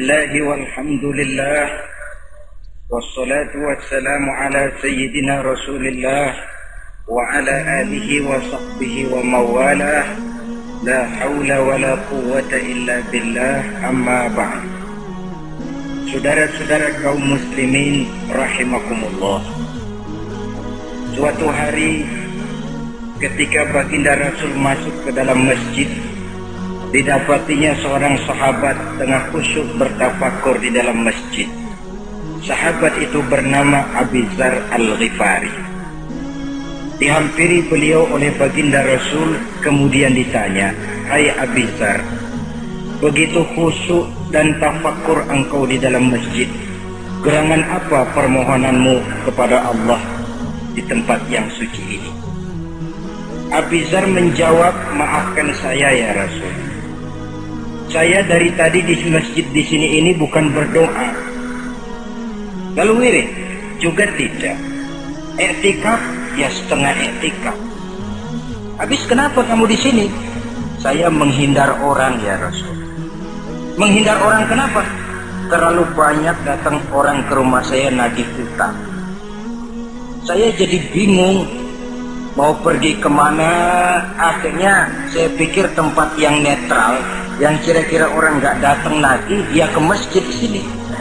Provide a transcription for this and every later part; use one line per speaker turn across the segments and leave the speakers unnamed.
الله والحمد لله والصلاة والسلام على سيدنا رسول الله وعلى آله وصحبه وموالاه لا حول ولا قوة إلا بالله أما بعد. Saudara-saudara kaum muslimin rahimakumullah, suatu hari ketika baginda Rasul masuk ke dalam masjid, didapatinya seorang sahabat tengah khusyuk bertafakur di dalam masjid. Sahabat itu bernama Abi Dzar Al-Ghifari. Dihampiri beliau oleh baginda Rasul, kemudian ditanya, "Hai Abi Dzar, begitu khusyuk dan tafakur engkau di dalam masjid, gerangan apa permohonanmu kepada Allah di tempat yang suci ini?" Abi Dzar menjawab, "Maafkan saya ya Rasul. Saya dari tadi di masjid di sini ini bukan berdoa. Lalu wirid juga tidak. I'tikaf ya setengah i'tikaf. Habis kenapa kamu di sini?" "Saya menghindar orang ya Rasul." "Menghindar orang kenapa?" "Terlalu banyak datang orang ke rumah saya nagih utang. Saya jadi bingung mau pergi kemana. Akhirnya saya pikir tempat yang netral, yang kira-kira orang nggak datang lagi, ya ke masjid sini.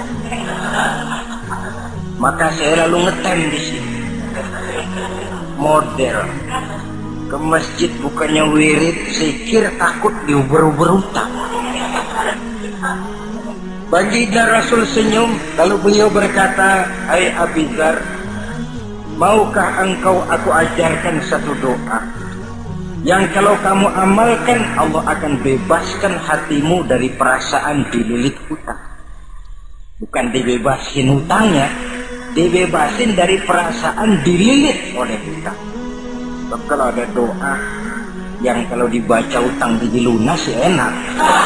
Maka saya lalu ngetem di sini. Model ke masjid bukannya wirid, sikir, takut diuber-uber utang." Baginda Rasul senyum, lalu beliau berkata, "Hai Abi Dzar, maukah engkau aku ajarkan satu doa yang kalau kamu amalkan Allah akan bebaskan hatimu dari perasaan dililit hutang." Bukan dibebasin hutangnya, dibebasin dari perasaan dililit oleh hutang. Kalau ada doa yang kalau dibaca hutang jadi lunas ya enak.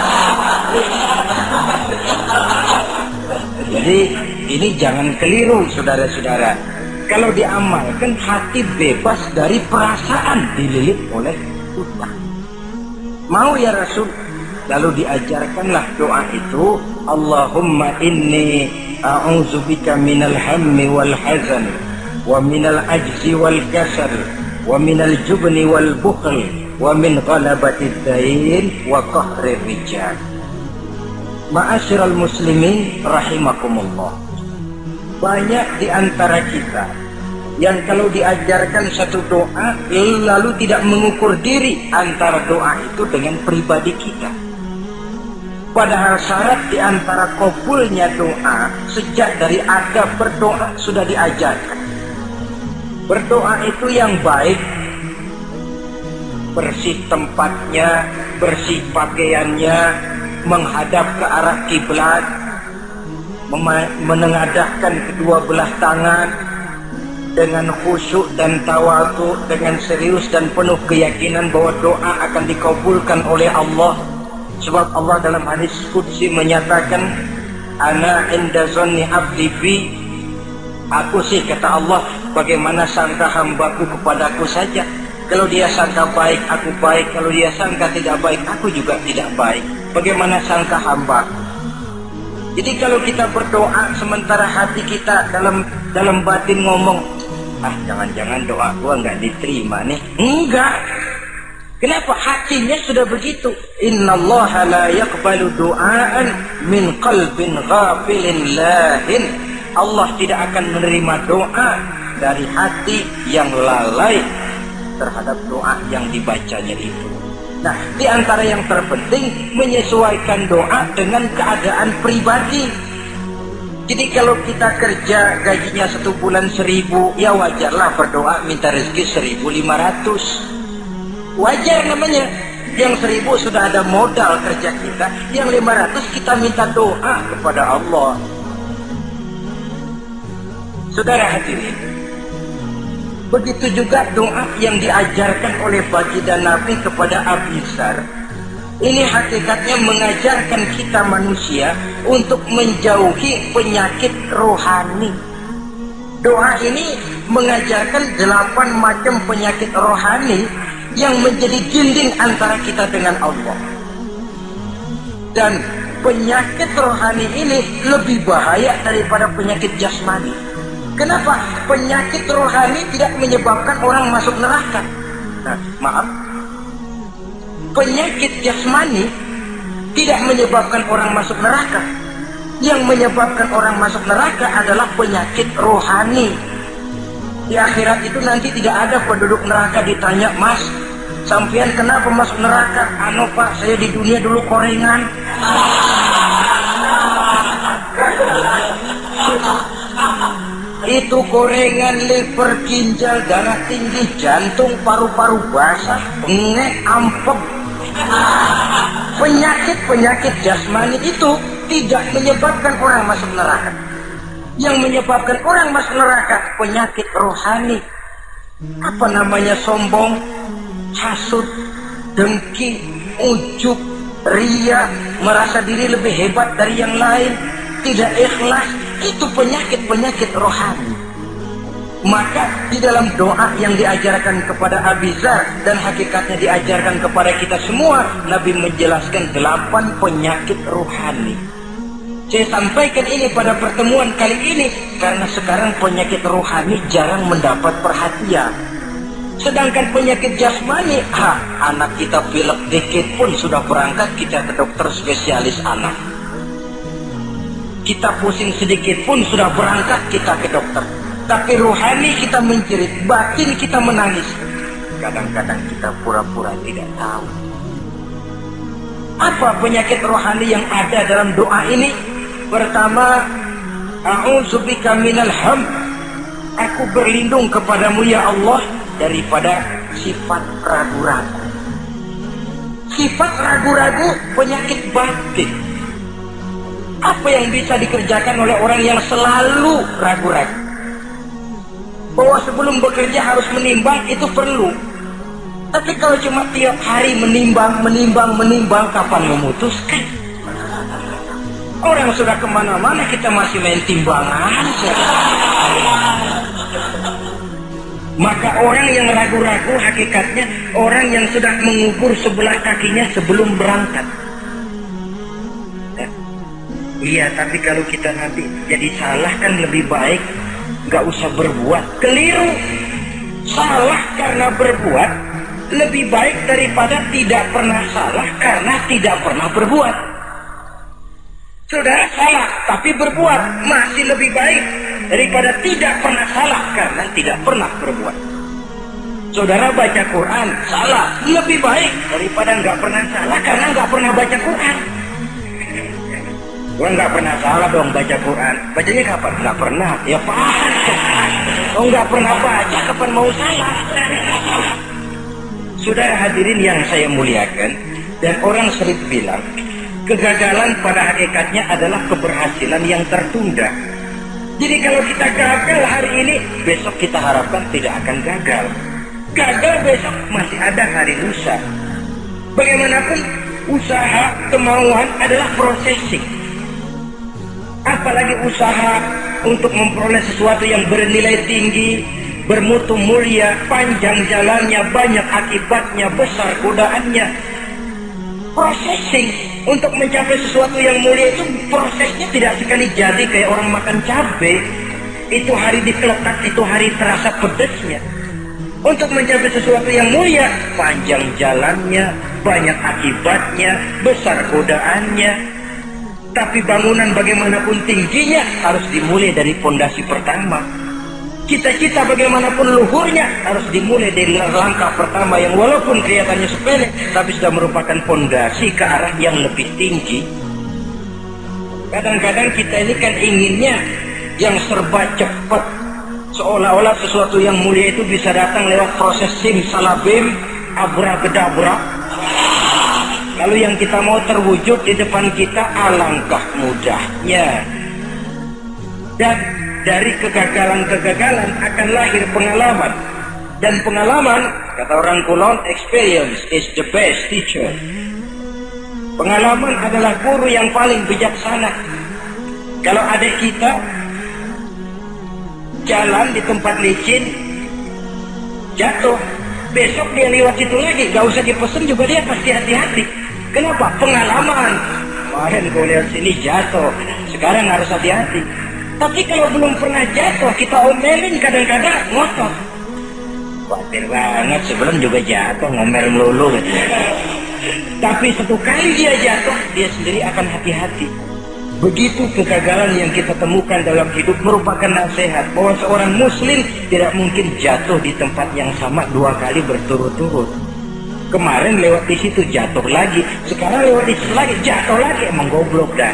Jadi ini jangan keliru saudara-saudara. Kalau diamalkan hati bebas dari perasaan dililit oleh hutang. Mau ya Rasul? Lalu diajarkanlah doa itu, Allahumma inni a'udzubika minal hammi wal hazan wa minal ajzi wal kasal wa minal jubni wal bukhl wa min ghalabatid dain wa qahrir rijal. Ma'asyiral muslimin rahimakumullah, banyak di antara kita yang kalau diajarkan satu doa lalu tidak mengukur diri antara doa itu dengan pribadi kita. Padahal syarat di antara kabulnya doa sejak dari adab berdoa sudah diajarkan. Berdoa itu yang baik, bersih tempatnya, bersih pakaiannya, menghadap ke arah kiblat, menengadahkan kedua belah tangan dengan khusyuk dan tawadhu, dengan serius dan penuh keyakinan bahwa doa akan dikabulkan oleh Allah. Sebab Allah dalam hadis qudsi menyatakan, "Ana inda zanni abdi bi." Aku sih, kata Allah, bagaimana sangka hambaku kepadaku saja. Kalau dia sangka baik, aku baik. Kalau dia sangka tidak baik, aku juga tidak baik. Bagaimana sangka hamba? Jadi kalau kita berdoa sementara hati kita dalam batin ngomong, jangan-jangan doa gua nggak diterima nih. Enggak. Kenapa? Hatinya sudah begitu. Innallaha la yaqbalu du'aan min qalbin ghafilin lahin. Allah tidak akan menerima doa dari hati yang lalai terhadap doa yang dibacanya itu. Nah, di antara yang terpenting menyesuaikan doa dengan keadaan pribadi. Jadi kalau kita kerja gajinya 1 bulan 1.000, ya wajarlah berdoa minta rezeki 1.500. Wajar namanya. Yang 1.000 sudah ada modal kerja kita, yang 500 kita minta doa kepada Allah. Saudara hadirin, begitu juga doa yang diajarkan oleh baginda Nabi kepada Abi Dzar. Ini hakikatnya mengajarkan kita manusia untuk menjauhi penyakit rohani. Doa ini mengajarkan 8 macam penyakit rohani yang menjadi dinding antara kita dengan Allah. Dan penyakit rohani ini lebih bahaya daripada penyakit jasmani. Kenapa? Penyakit rohani tidak menyebabkan orang masuk neraka. Nah, maaf. Penyakit jasmani tidak menyebabkan orang masuk neraka. Yang menyebabkan orang masuk neraka adalah penyakit rohani. Di akhirat itu nanti tidak ada penduduk neraka ditanya, "Mas, sampean kenapa masuk neraka?" "Anu Pak, saya di dunia dulu korengan." Itu korengan, liver, ginjal, darah tinggi, jantung, paru-paru basah, bengek, ampek. Penyakit-penyakit jasmani itu tidak menyebabkan orang masuk neraka. Yang menyebabkan orang masuk neraka penyakit rohani. Apa namanya? Sombong, hasud, dengki, ujub, ria, merasa diri lebih hebat dari yang lain, tidak ikhlas. Itu penyakit-penyakit rohani. Maka di dalam doa yang diajarkan kepada Abi Dzar dan hakikatnya diajarkan kepada kita semua, Nabi menjelaskan 8 penyakit rohani. Saya sampaikan ini pada pertemuan kali ini karena sekarang penyakit rohani jarang mendapat perhatian. Sedangkan penyakit jasmani, anak kita pilek dikit pun sudah berangkat kita ke dokter spesialis anak. Kita pusing sedikit pun sudah berangkat kita ke dokter. Tapi rohani kita menjerit, batin kita menangis. Kadang-kadang kita pura-pura tidak tahu. Apa penyakit rohani yang ada dalam doa ini? Pertama, a'udzubika minal ham. Aku berlindung kepadamu ya Allah daripada sifat ragu-ragu. Sifat ragu-ragu penyakit batin. Apa yang bisa dikerjakan oleh orang yang selalu ragu-ragu? Bahwa sebelum bekerja harus menimbang, itu perlu. Tapi kalau cuma tiap hari menimbang, kapan memutuskan? Orang sudah kemana-mana, kita masih main timbangan. Maka orang yang ragu-ragu hakikatnya orang yang sudah mengubur sebelah kakinya sebelum berangkat. Iya, tapi kalau kita nanti jadi salah kan lebih baik nggak usah berbuat. Keliru. Salah karena berbuat lebih baik daripada tidak pernah salah karena tidak pernah berbuat. Saudara salah tapi berbuat masih lebih baik daripada tidak pernah salah karena tidak pernah berbuat. Saudara baca Quran salah lebih baik daripada nggak pernah salah karena nggak pernah baca Quran. Gua nggak pernah salah dong baca Quran. Bacanya kapan? Nggak pernah. Ya paham. Oh nggak pernah baca, kapan mau salah? Saudara hadirin yang saya muliakan, dan orang sering bilang kegagalan pada hakikatnya adalah keberhasilan yang tertunda. Jadi kalau kita gagal hari ini, besok kita harapkan tidak akan gagal. Gagal besok masih ada hari lusa. Bagaimanapun usaha, kemauan adalah processing. Apalagi usaha untuk memperoleh sesuatu yang bernilai tinggi, bermutu mulia, panjang jalannya, banyak akibatnya, besar godaannya. Processing untuk mencapai sesuatu yang mulia itu prosesnya tidak sekali jadi kayak orang makan cabai. Itu hari dikeletak, itu hari terasa pedesnya. Untuk mencapai sesuatu yang mulia, panjang jalannya, banyak akibatnya, besar godaannya. Tapi bangunan bagaimanapun tingginya harus dimulai dari pondasi pertama. Cita-cita bagaimanapun luhurnya harus dimulai dari langkah pertama yang walaupun kelihatannya sepele, tapi sudah merupakan pondasi ke arah yang lebih tinggi. Kadang-kadang kita ini kan inginnya yang serba cepat, seolah-olah sesuatu yang mulia itu bisa datang lewat proses simsalabim, abracadabra. Lalu yang kita mau terwujud di depan kita, alangkah mudahnya. Dan dari kegagalan-kegagalan akan lahir pengalaman. Dan pengalaman, kata orang Kulon, experience is the best teacher. Pengalaman adalah guru yang paling bijaksana. Kalau adik kita jalan di tempat licin, jatuh, besok dia lewat situ lagi, gak usah dipesen juga dia pasti hati-hati. Kenapa? Pengalaman. kemarin kau lihat sini jatuh, sekarang harus hati-hati. Tapi kalau belum pernah jatuh, kita omelin kadang-kadang ngotot. Khawatir banget, sebelum juga jatuh, ngomel melulu gitu. Tapi satu kali dia jatuh, dia sendiri akan hati-hati. Begitu kegagalan yang kita temukan dalam hidup merupakan nasihat bahwa seorang muslim tidak mungkin jatuh di tempat yang sama 2 kali berturut-turut. Kemarin lewat di situ jatuh lagi, sekarang lewat di situ lagi jatuh lagi, emang goblok dah.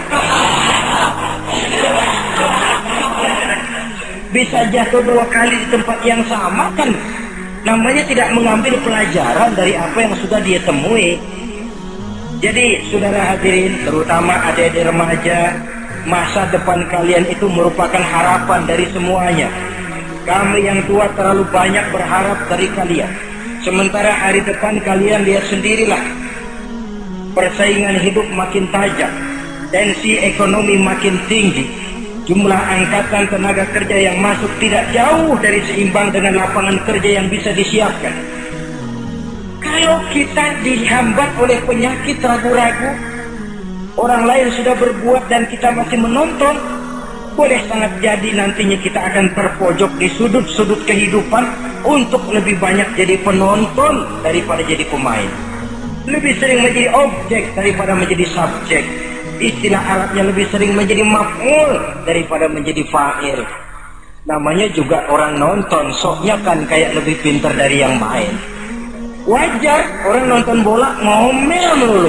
Bisa jatuh 2 kali di tempat yang sama kan namanya tidak mengambil pelajaran dari apa yang sudah dia temui. Jadi saudara hadirin, terutama adik-adik remaja, masa depan kalian itu merupakan harapan dari semuanya. Kami yang tua terlalu banyak berharap dari kalian, sementara hari depan kalian lihat sendirilah. Persaingan hidup makin tajam, tensi ekonomi makin tinggi, jumlah angkatan tenaga kerja yang masuk tidak jauh dari seimbang dengan lapangan kerja yang bisa disiapkan. Kalau kita dihambat oleh penyakit ragu-ragu, orang lain sudah berbuat dan kita masih menonton, boleh sangat jadi nantinya kita akan terpojok di sudut-sudut kehidupan untuk lebih banyak jadi penonton daripada jadi pemain. Lebih sering menjadi objek daripada menjadi subjek. Istilah Arabnya lebih sering menjadi maf'ul daripada menjadi fa'il. Namanya juga orang nonton, soknya kan kayak lebih pintar dari yang main. Wajar orang nonton bola ngomel melulu.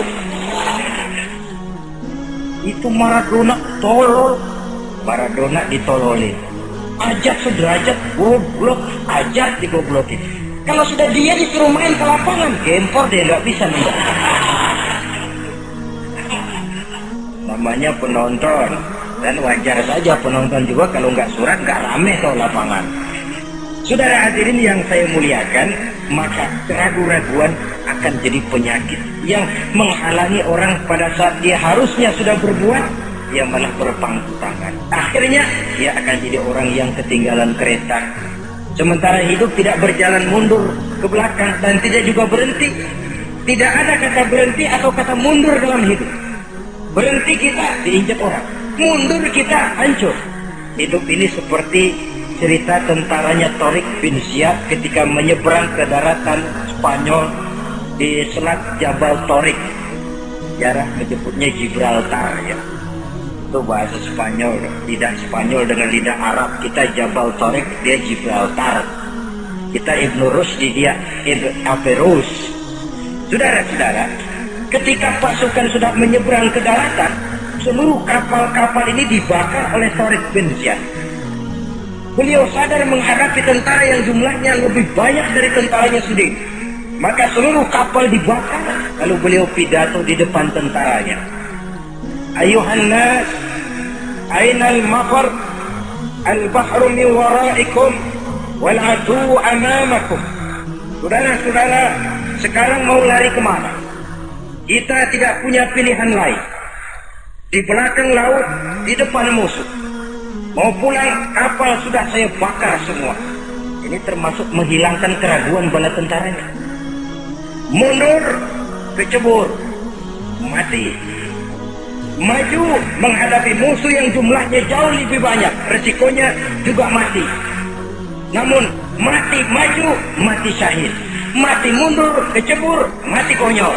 Itu Maradona tolol, Maradona ditololin. Ajak sederajat goblok, ajak digoblokin. Kalau sudah dia disuruh main ke lapangan, gempor dia nggak bisa nembak. Namanya penonton, dan wajar saja penonton juga kalau nggak surat nggak rame tuh lapangan. Saudara hadirin yang saya muliakan, maka keraguan-raguan akan jadi penyakit yang menghalangi orang pada saat dia harusnya sudah berbuat, dia malah berpangku tangan. Akhirnya dia akan jadi orang yang ketinggalan kereta. Sementara hidup tidak berjalan mundur ke belakang dan tidak juga berhenti. Tidak ada kata berhenti atau kata mundur dalam hidup. Berhenti kita diinjak orang, mundur kita hancur. Hidup ini seperti cerita tentaranya Tariq bin Ziyad ketika menyeberang ke daratan Spanyol di selat Jabal Tariq. Jarang menyebutnya Gibraltar ya. Itu bahasa Spanyol, lidah Spanyol dengan lidah Arab. Kita Jabal Tariq, dia Gibraltar. Kita Ibnu Rusdi, dia Ibn Averus. Saudara-saudara, ketika pasukan sudah menyeberang ke daratan, seluruh kapal-kapal ini dibakar oleh Tariq bin Ziyad. Beliau sadar menghadapi tentara yang jumlahnya lebih banyak dari tentaranya sendiri. Maka seluruh kapal dibakar, lalu beliau pidato di depan tentaranya. Ayuhan nas, ainal mafar, al-bahru min waraikum, wal adu amamakum. Saudara-saudara, sekarang mau lari kemana? Kita tidak punya pilihan lain. Di belakang laut, di depan musuh. Mau pulang, kapal sudah saya bakar semua. Ini termasuk menghilangkan keraguan bala tentaranya. Mundur, kecebur, mati. Maju menghadapi musuh yang jumlahnya jauh lebih banyak, resikonya juga mati. Namun mati maju, mati syahid. Mati mundur, kecebur, mati konyol.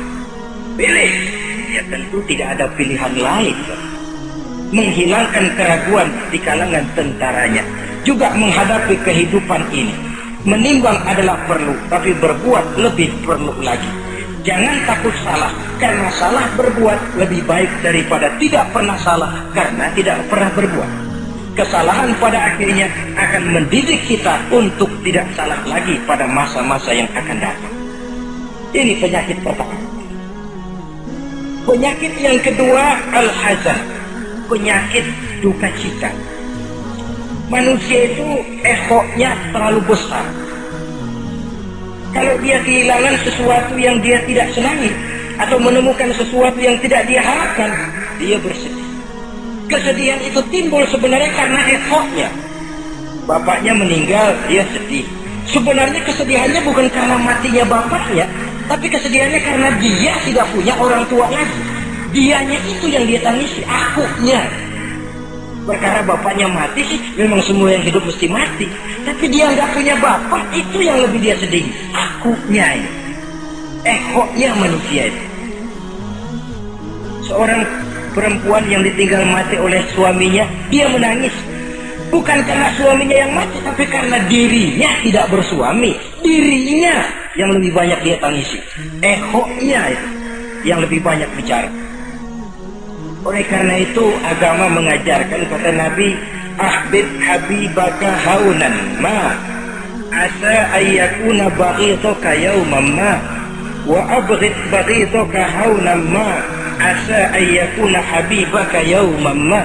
Pilih. Ya tentu tidak ada pilihan lain. Menghilangkan keraguan di kalangan tentaranya, juga menghadapi kehidupan ini. Menimbang adalah perlu, tapi berbuat lebih perlu lagi. Jangan takut salah, karena salah berbuat lebih baik daripada tidak pernah salah karena tidak pernah berbuat. Kesalahan pada akhirnya akan mendidik kita untuk tidak salah lagi pada masa-masa yang akan datang. Ini penyakit pertama. Penyakit yang kedua, al-hazan, penyakit duka cita. Manusia itu ehoknya terlalu besar. Kalau dia kehilangan sesuatu yang dia tidak senangi atau menemukan sesuatu yang tidak dia harapkan, dia bersedih. Kesedihan itu timbul sebenarnya karena ehoknya. Bapaknya meninggal, dia sedih. Sebenarnya kesedihannya bukan karena matinya bapaknya, tapi kesedihannya karena dia tidak punya orang tua lagi. Dianya itu yang dia tangisi, akunya. Perkara bapaknya mati sih, memang semua yang hidup mesti mati. Tapi dia nggak punya bapak, itu yang lebih dia sedih. Akunya ini, ehoknya manusia itu. Seorang perempuan yang ditinggal mati oleh suaminya, dia menangis. Bukan karena suaminya yang mati, tapi karena dirinya tidak bersuami. Dirinya yang lebih banyak dia tangisi. Ehoknya itu yang lebih banyak bicara. Oleh karena itu agama mengajarkan, kata Nabi, ahbib habibaka haunan ma asa ayyakuna baghidaka yawman ma wa abghid baghidaka haunan ma asa ayyakuna habibaka yawman ma.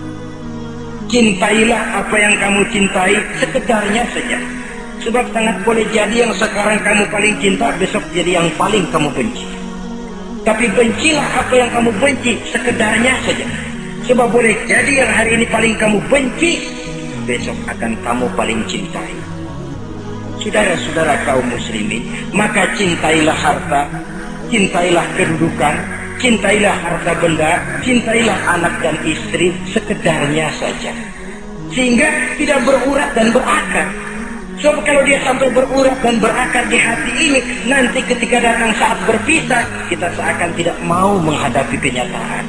Cintailah apa yang kamu cintai sekedarnya saja, sebab sangat boleh jadi yang sekarang kamu paling cinta besok jadi yang paling kamu benci. Tapi bencilah apa yang kamu benci sekedarnya saja, sebab boleh jadi yang hari ini paling kamu benci besok akan kamu paling cintai. Saudara-saudara kaum muslimin, maka cintailah harta, cintailah kedudukan, cintailah harta benda, cintailah anak dan istri sekedarnya saja, sehingga tidak berurat dan berakar. Sebab kalau dia sampai berurat dan berakar di hati ini, nanti ketika datang saat berpisah, kita seakan tidak mau menghadapi kenyataan.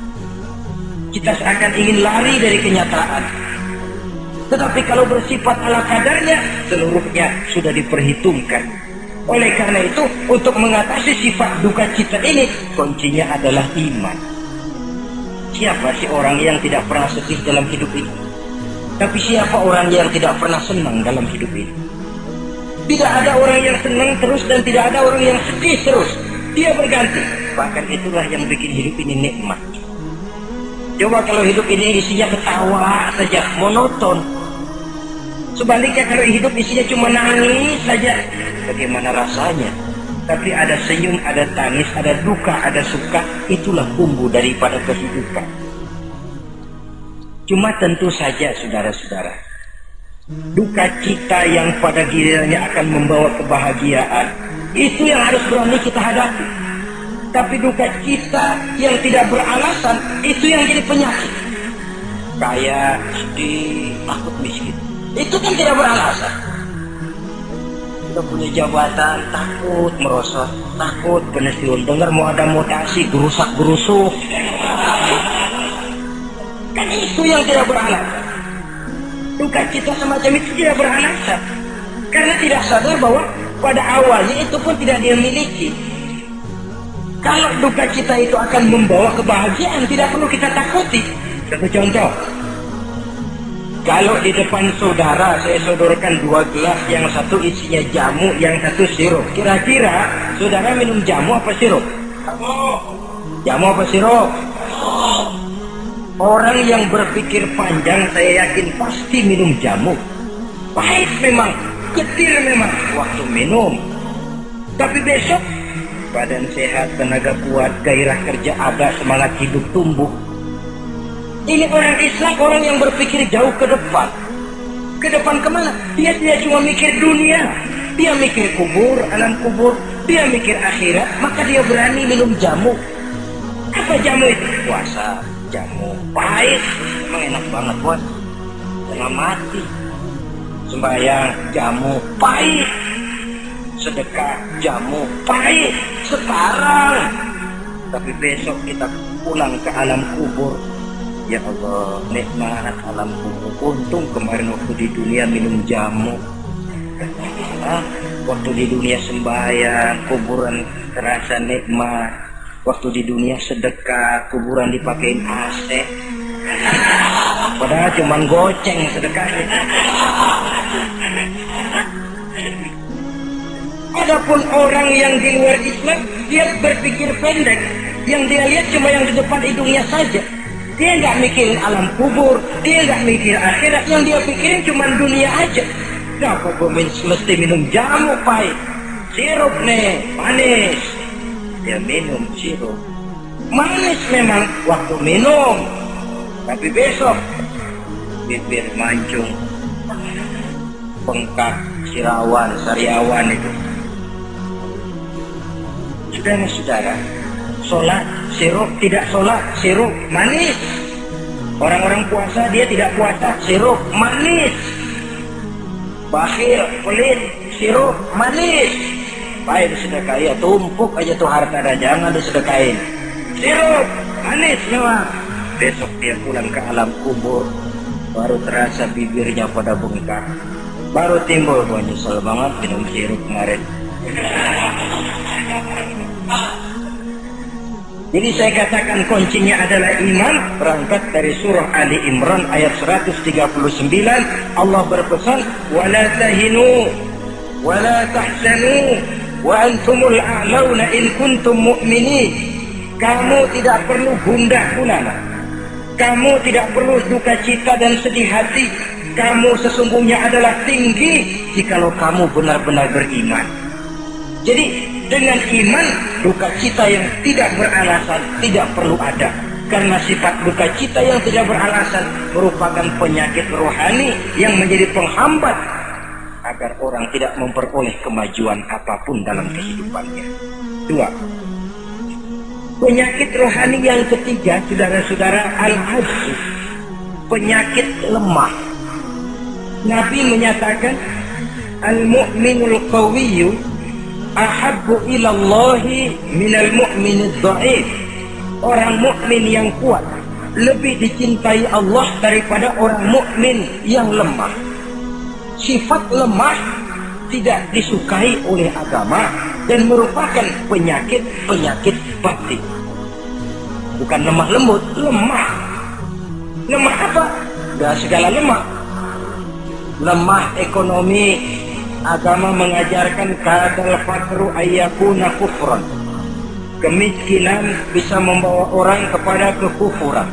Kita seakan ingin lari dari kenyataan. Tetapi kalau bersifat ala kadarnya, seluruhnya sudah diperhitungkan. Oleh karena itu, untuk mengatasi sifat duka cita ini, kuncinya adalah iman. Siapa sih orang yang tidak pernah sedih dalam hidup ini? Tapi siapa orang yang tidak pernah senang dalam hidup ini? Tidak ada orang yang senang terus dan tidak ada orang yang sedih terus. Dia berganti. Bahkan itulah yang bikin hidup ini nikmat. Coba kalau hidup ini isinya ketawa saja, monoton. Sebaliknya kalau hidup isinya cuma nangis saja, bagaimana rasanya? Tapi ada senyum, ada tangis, ada duka, ada suka. Itulah bumbu daripada kehidupan. Cuma tentu saja saudara-saudara, duka cita yang pada gilirannya akan membawa kebahagiaan, itu yang harus berani kita hadapi. Tapi duka cita yang tidak beralasan, itu yang jadi penyakit. Kaya, sedih, takut miskin, itu kan tidak beralasan. Kita punya jabatan, takut merosot, takut pensiun, dengar mau ada mutasi, gerusak-gerusuk. Kan itu yang tidak beralasan. Duka cita semacam itu tidak beralasan, karena tidak sadar bahwa pada awalnya itu pun tidak dia miliki. Kalau duka cita itu akan membawa kebahagiaan, tidak perlu kita takuti. Satu contoh, kalau di depan saudara saya sodorkan 2 gelas, yang satu isinya jamu, yang satu sirup. Kira-kira saudara minum jamu apa sirup? Jamu apa sirup? Orang yang berpikir panjang saya yakin pasti minum jamu. Pahit memang, getir memang waktu minum. Tapi besok badan sehat, tenaga kuat, gairah kerja ada, semangat hidup tumbuh. Ini orang Islam, orang yang berpikir jauh ke depan. Ke depan kemana? Dia tidak cuma mikir dunia, dia mikir kubur, alam kubur, dia mikir akhirat. Maka dia berani minum jamu. Apa jamu itu? Puasa, jamu pahit, emang enak banget bos, tengah mati. Sembahyang, jamu pahit. Sedekah, jamu pahit sekarang. Tapi besok kita pulang ke alam kubur, ya Allah, nikmat alam kubur. Untung kemarin waktu di dunia minum jamu. Waktu di dunia sembahyang, kuburan terasa nikmat. Waktu di dunia sedekah, kuburan dipakein AC. Padahal cuman goceng sedekahnya. Adapun orang yang di luar Islam, dia berpikir pendek. Yang dia lihat cuma yang di depan hidungnya saja. Dia nggak mikirin alam kubur, dia nggak mikir akhirat. Yang dia pikirin cuma dunia aja. Kenapa gue mesti minum jamu pahit? Sirup nih, manis. Dia minum sirup manis memang waktu minum, tapi besok bibir mancung, bengkak, sariawan itu. Saudara-saudara, sholat sirup, tidak sholat, sirup, manis. Orang-orang puasa, dia tidak puasa, sirup, manis. Bakhil, pelit, sirup, manis. Baik disedekahi, ya tumpuk aja tuh harta dah, jangan disedekahin. Sirup, manis memang. Besok dia pulang ke alam kubur, baru terasa bibirnya pada bengkak. Baru timbul, gua nyesel banget minum sirup kemarin. Jadi saya katakan kuncinya adalah iman. Berangkat dari surah Ali Imran ayat 139, Allah berpesan, wala tahinu wala tahzanu wa antumul a'launa in kuntum mu'minin. Kamu tidak perlu gundah gulana, kamu tidak perlu duka cita dan sedih hati. Kamu sesungguhnya adalah tinggi jikalau kamu benar-benar beriman. Jadi dengan iman, duka cita yang tidak beralasan tidak perlu ada. Karena sifat duka cita yang tidak beralasan merupakan penyakit rohani yang menjadi penghambat agar orang tidak memperoleh kemajuan apapun dalam kehidupannya. 2. Penyakit rohani yang ketiga, saudara-saudara, al-ajz, penyakit lemah. Nabi menyatakan, al-mu'minul qawiyyu ahabbu ilallahi minal mu'minid dha'if. Orang mukmin yang kuat lebih dicintai Allah daripada orang mukmin yang lemah. Sifat lemah tidak disukai oleh agama dan merupakan penyakit batin. Bukan lemah lembut, lemah. Lemah apa? Gak segala lemah. Lemah ekonomi, agama mengajarkan kadal fakru ayyakuna kufran. Kemiskinan bisa membawa orang kepada kekufuran.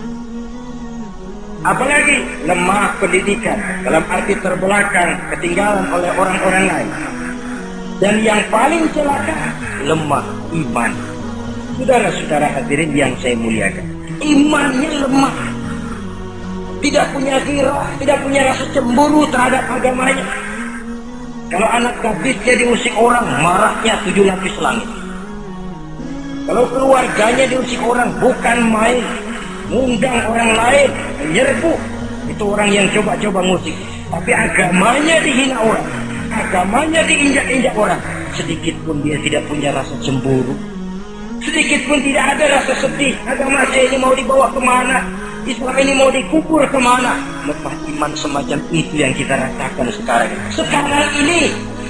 Apalagi lemah pendidikan, dalam arti terbelakang, ketinggalan oleh orang-orang lain. Dan yang paling celaka, lemah iman. Saudara-saudara hadirin yang saya muliakan, imannya lemah, tidak punya ghirah, tidak punya rasa cemburu terhadap agamanya. Kalau anak gadisnya diusik orang, marahnya 7 lapis langit. Kalau keluarganya diusik orang, bukan main, ngundang orang lain, menyerbu. Itu orang yang coba-coba ngusik. Tapi agamanya dihina orang, agamanya diinjak-injak orang. Sedikit pun dia tidak punya rasa cemburu, sedikit pun tidak ada rasa sedih. Agama saya ini mau dibawa kemana? Islam ini mau dikubur kemana? Lemah iman semacam itu yang kita rasakan sekarang. Sekarang ini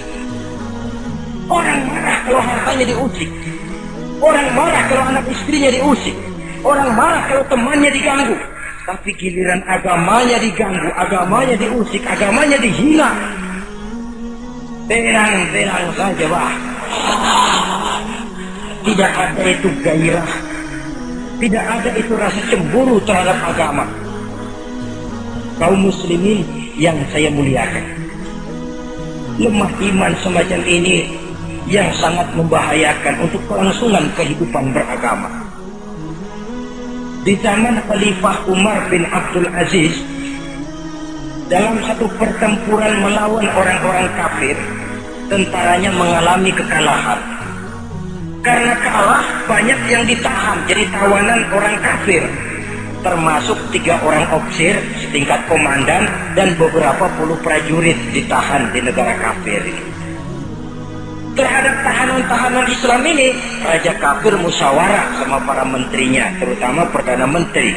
orang marah kalau hartanya diusik, orang marah kalau anak istrinya diusik, orang marah kalau temannya diganggu. Tapi giliran agamanya diganggu, agamanya diusik, agamanya dihina, terang-terang saja, bah. Tidak ada itu gairah, tidak ada itu rasa cemburu terhadap agama. Kaum muslimin yang saya muliakan, lemah iman semacam ini yang sangat membahayakan untuk kelangsungan kehidupan beragama. Di zaman Khalifah Umar bin Abdul Aziz, dalam satu pertempuran melawan orang-orang kafir, tentaranya mengalami kekalahan. Karena kalah, banyak yang ditahan jadi tawanan orang kafir, termasuk 3 orang ofisir setingkat komandan dan beberapa puluh prajurit ditahan di negara kafir ini. Terhadap tahanan-tahanan Islam ini, Raja kafir musyawarah sama para menterinya, terutama Perdana Menteri.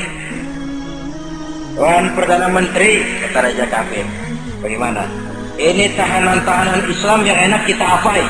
Tuan Perdana Menteri, kata Raja kafir, bagaimana? Ini tahanan-tahanan Islam yang enak kita apain?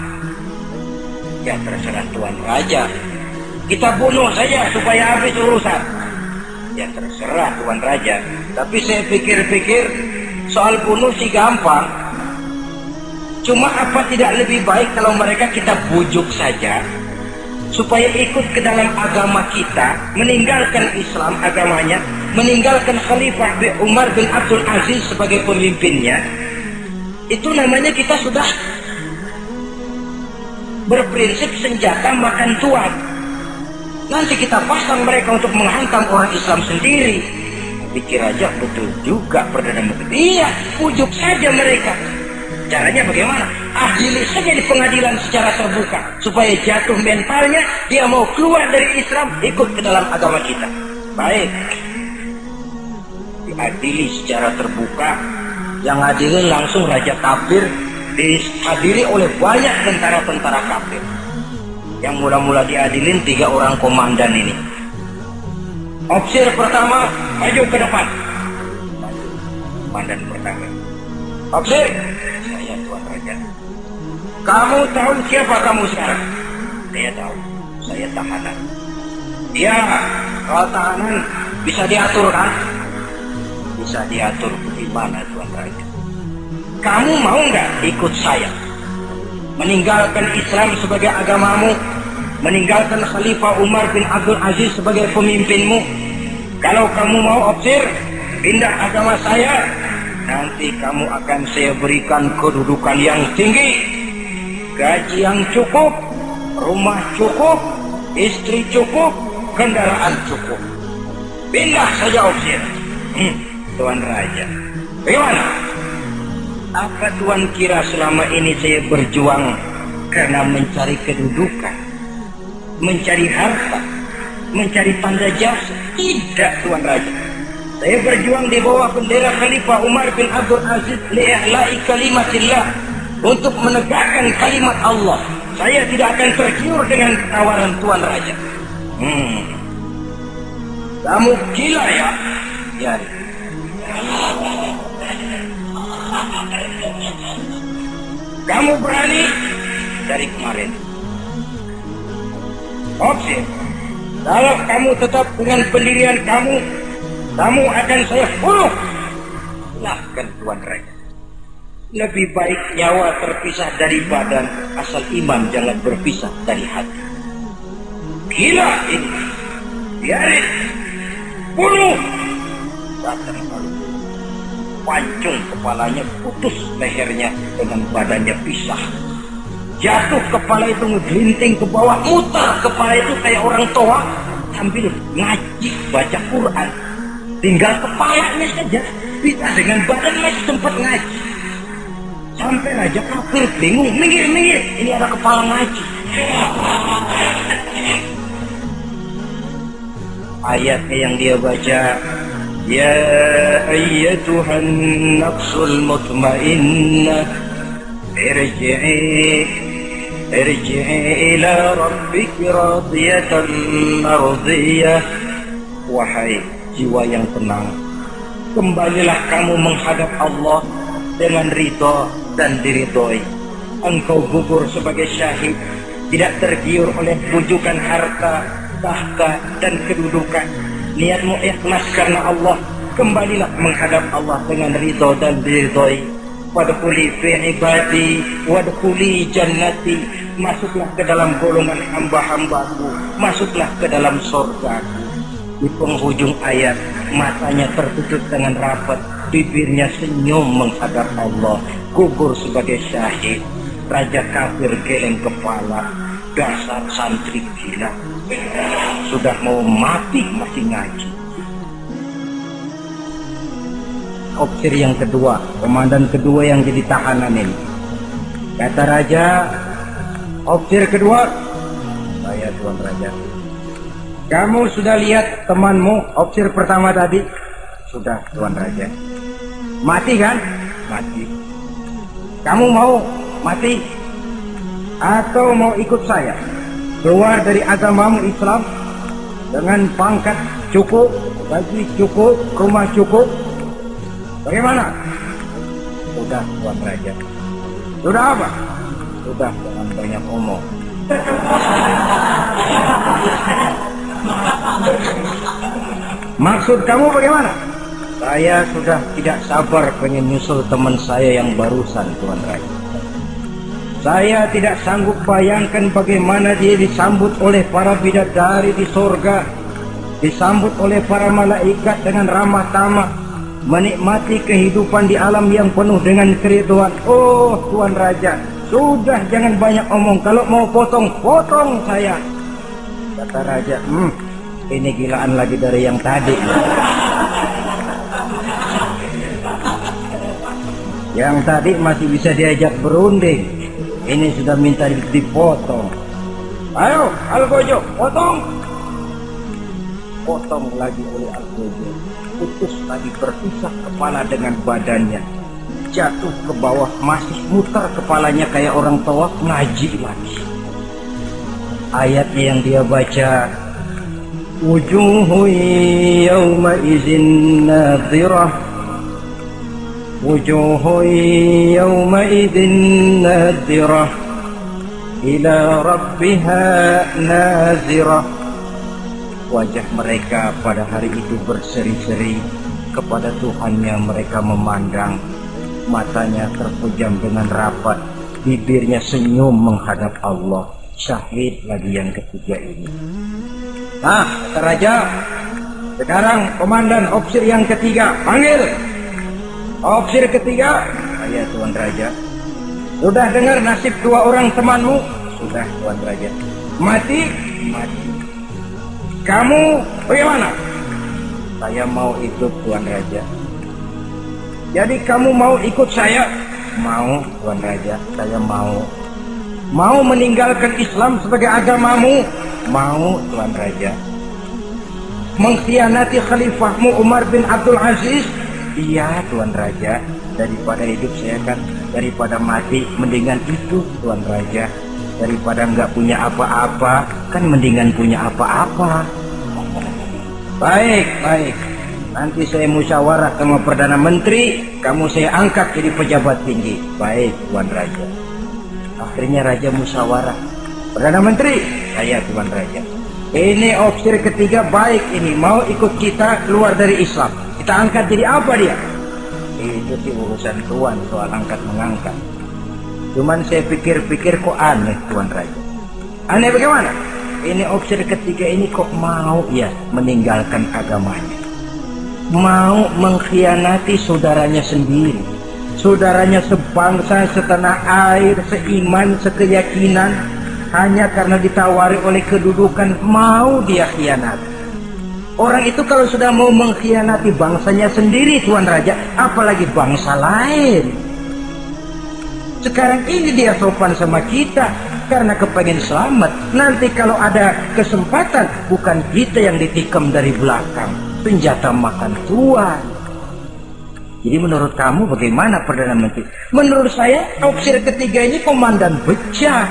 Ya terserah Tuan Raja, kita bunuh saja supaya habis urusan. Ya terserah Tuan Raja, tapi saya pikir-pikir soal bunuh sih gampang. Cuma apa tidak lebih baik kalau mereka kita bujuk saja supaya ikut ke dalam agama kita, meninggalkan Islam agamanya, meninggalkan Khalifah Umar bin Abdul Aziz sebagai pemimpinnya. Itu namanya kita sudah berprinsip senjata makan tuan. Nanti kita pasang mereka untuk menghantam orang Islam sendiri. Pikir aja betul juga Perdana Menteri. Iya, pujuk saja mereka. Caranya bagaimana? Adili saja di pengadilan secara terbuka supaya jatuh mentalnya, dia mau keluar dari Islam, ikut ke dalam agama kita. Baik, diadili secara terbuka. Yang adilin langsung raja kafir, dihadiri oleh banyak tentara-tentara kafir. Yang mula-mula diadilin 3 orang komandan ini. Opsir pertama, maju ke depan. Komandan pertama. Opsir, saya Tuan Raja. Kamu tahu siapa kamu sekarang? Saya tahu, saya tahanan. Ya, kalau tahanan bisa diatur kan? Bisa diatur bagaimana Tuan Raja? Kamu mau nggak ikut saya? Meninggalkan Islam sebagai agamamu, meninggalkan Khalifah Umar bin Abdul Aziz sebagai pemimpinmu. Kalau kamu mau opsir, pindah agama saya, nanti kamu akan saya berikan kedudukan yang tinggi, gaji yang cukup, rumah cukup, istri cukup, kendaraan cukup. Pindah saja opsir. Tuan Raja, bagaimana? Apa Tuan kira selama ini saya berjuang karena mencari kedudukan, mencari harta, mencari tanda jasa? Tidak Tuan Raja. Saya berjuang di bawah bendera Khalifah Umar bin Abdul Aziz li'i'la'i kalimatillah, untuk menegakkan kalimat Allah. Saya tidak akan tergiur dengan tawaran Tuan Raja. Kamu gila ya? Ya. Kamu berani dari kemarin. Opsi, kalau kamu tetap dengan pendirian kamu akan saya bunuh. Silahkan Tuan Raja. Lebih baik nyawa terpisah dari badan, asal iman jangan berpisah dari hati. Gila ini. Biarin. Bunuh. Datang lalu. Pancung kepalanya, putus lehernya, dengan badannya pisah. Jatuh kepala itu ngegelinting ke bawah, muter kepala itu kayak orang tua sambil ngaji baca Quran. Tinggal kepalanya saja, bisa dengan badan masih sempat ngaji. Sampai raja kafir bingung, minggir, ini ada kepala ngaji. Ayatnya yang dia baca, ya ayyatuhan nafsul mutmainnah, irji'i ila rabbiki radiyatan mardiyah. Wahai jiwa yang tenang, kembalilah kamu menghadap Allah dengan ridha dan diridhoi. Engkau gugur sebagai syahid, tidak tergiur oleh bujukan harta, tahta dan kedudukan. Niatmu ikhlas karena Allah, kembalilah menghadap Allah dengan ridha dan diridhoi. Wadkhuli fi ibadi wadkhuli jannati, masuklah ke dalam golongan hamba-hambaku, masuklah ke dalam surgaku. Di penghujung ayat, matanya tertutup dengan rapat, bibirnya senyum menghadap Allah, gugur sebagai syahid. Raja kafir geleng kepala, dasar santri gila, sudah mau mati masih ngaji. Opsir yang kedua, komandan kedua yang jadi tahanan ini, kata raja, opsir kedua, saya Tuan Raja, kamu sudah lihat temanmu opsir pertama tadi? Sudah Tuan Raja. Mati kan? Mati. Kamu mau mati atau mau ikut saya keluar dari agamamu Islam dengan pangkat cukup, gaji cukup, rumah cukup? Bagaimana? Sudah Tuan Raja. Sudah apa? Sudah, jangan banyak omong. Maksud kamu bagaimana? Saya sudah tidak sabar pengen nyusul teman saya yang barusan Tuan Raja. Saya tidak sanggup bayangkan bagaimana dia disambut oleh para bidadari di surga, disambut oleh para malaikat dengan ramah tamah, menikmati kehidupan di alam yang penuh dengan keriduan. Oh Tuan Raja, sudah jangan banyak omong, kalau mau potong saya. Kata Raja, ini gilaan lagi dari yang tadi. Yang tadi masih bisa diajak berunding, ini sudah minta dipotong. Ayo Algojo, potong. Potong lagi oleh Algojo. Putus lagi, berpisah kepala dengan badannya, jatuh ke bawah, masih mutar kepalanya kayak orang tawaf, ngaji lagi. Ayatnya yang dia baca, wujuhu yawma izin nadhirah, wujuhu yawma izin nadhirah, ila rabbiha nazirah. Wajah mereka pada hari itu berseri-seri, kepada Tuhannya mereka memandang, matanya terpejam dengan rapat, bibirnya senyum menghadap Allah. Syahid lagi yang ketiga ini. Nah, Raja, sekarang komandan opsir yang ketiga, panggil. Opsir ketiga, ya Tuan Raja. Sudah dengar nasib dua orang temanmu? Sudah Tuan Raja. Mati? Mati. Kamu bagaimana? Saya mau ikut Tuan Raja. Jadi kamu mau ikut saya? Mau Tuan Raja, saya mau. Mau meninggalkan Islam sebagai agamamu? Mau Tuan Raja. Mengkhianati khalifahmu Umar bin Abdul Aziz? Iya Tuan Raja. Daripada hidup saya kan, daripada mati mendingan itu Tuan Raja. Daripada nggak punya apa-apa kan mendingan punya apa-apa. Baik, baik. Nanti saya musyawarah sama Perdana Menteri, kamu saya angkat jadi pejabat tinggi. Baik Tuan Raja. Akhirnya Raja musyawarah. Perdana Menteri, saya Tuan Raja. Ini opsir ketiga baik ini, mau ikut kita keluar dari Islam. Kita angkat jadi apa dia? Itu sih urusan Tuan soal angkat mengangkat. Cuman saya pikir-pikir kok aneh Tuan Raja. Aneh bagaimana? Ini opsir ketiga ini kok mau ya meninggalkan agamanya. Mau mengkhianati saudaranya sendiri. Saudaranya sebangsa, setanah air, seiman, sekeyakinan, hanya karena ditawari oleh kedudukan mau dia khianati. Orang itu kalau sudah mau mengkhianati bangsanya sendiri Tuan Raja, apalagi bangsa lain. Sekarang ini dia sopan sama kita karena kepengen selamat. Nanti kalau ada kesempatan, bukan kita yang ditikam dari belakang, senjata makan Tuan. Jadi menurut kamu bagaimana Perdana Menteri? Menurut saya opsir ketiga ini komandan bejat.